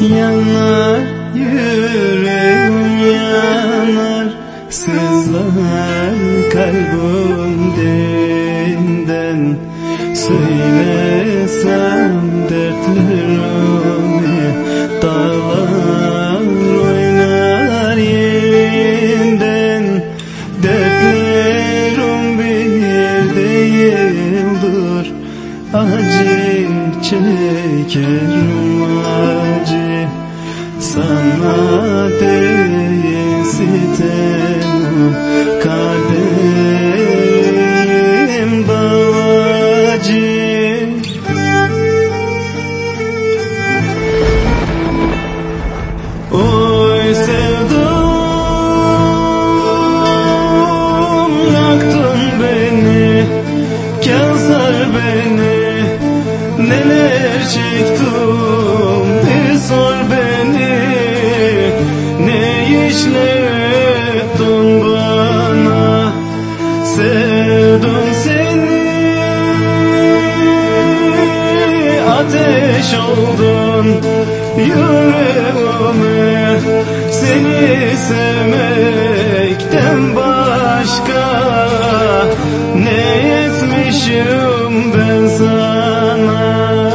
Yanar yüreğim yanar, sızlar kalbim derinden. Söylesem dertlerimi, dağlar oynar yerinden. Dertlerim bir değildir, acı çekerim acı. Sana değil sitemim, kaderim davacı. Oy sevdum, yaktın beni, Kevser beni. Neler çektim bir sor beni, ne işler ettin bana. Sevdim seni, ateş oldun yüreğime. Seni sevmekten başka ne etmişim ben sana.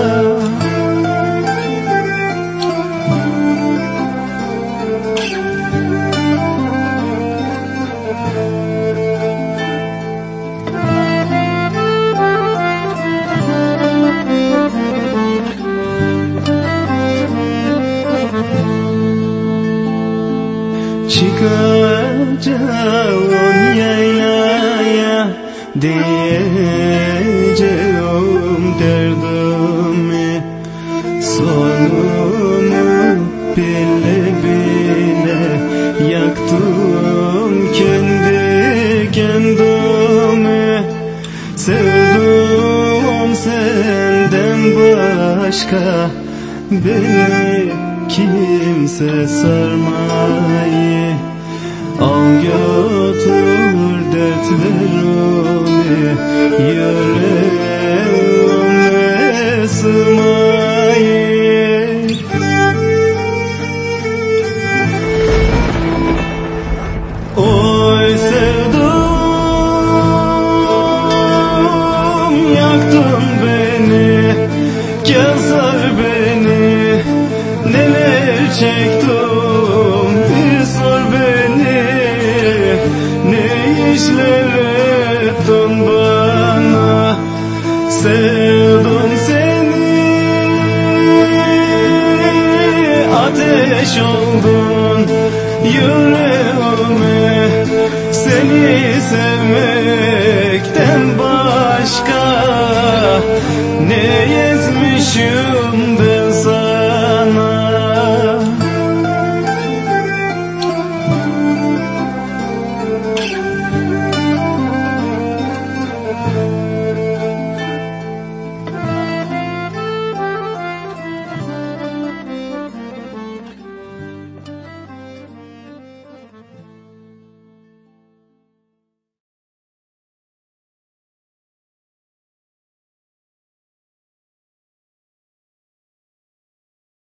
Çıkacağım yaylaya, diyeceğim derdimi. Sonunu bile bile yaktım kendi kendimi. Sevdim senden başka, beni kimse sarmayı. Al götür dertlerimi, yüreğime sığmayı. Oy sevdum, yaktın beni, Kevser beni. Neler çektim bir sor beni, ne işler ettin bana. Sevdim seni, ateş oldun yüreğime. Seni sevmekten başka ne etmişim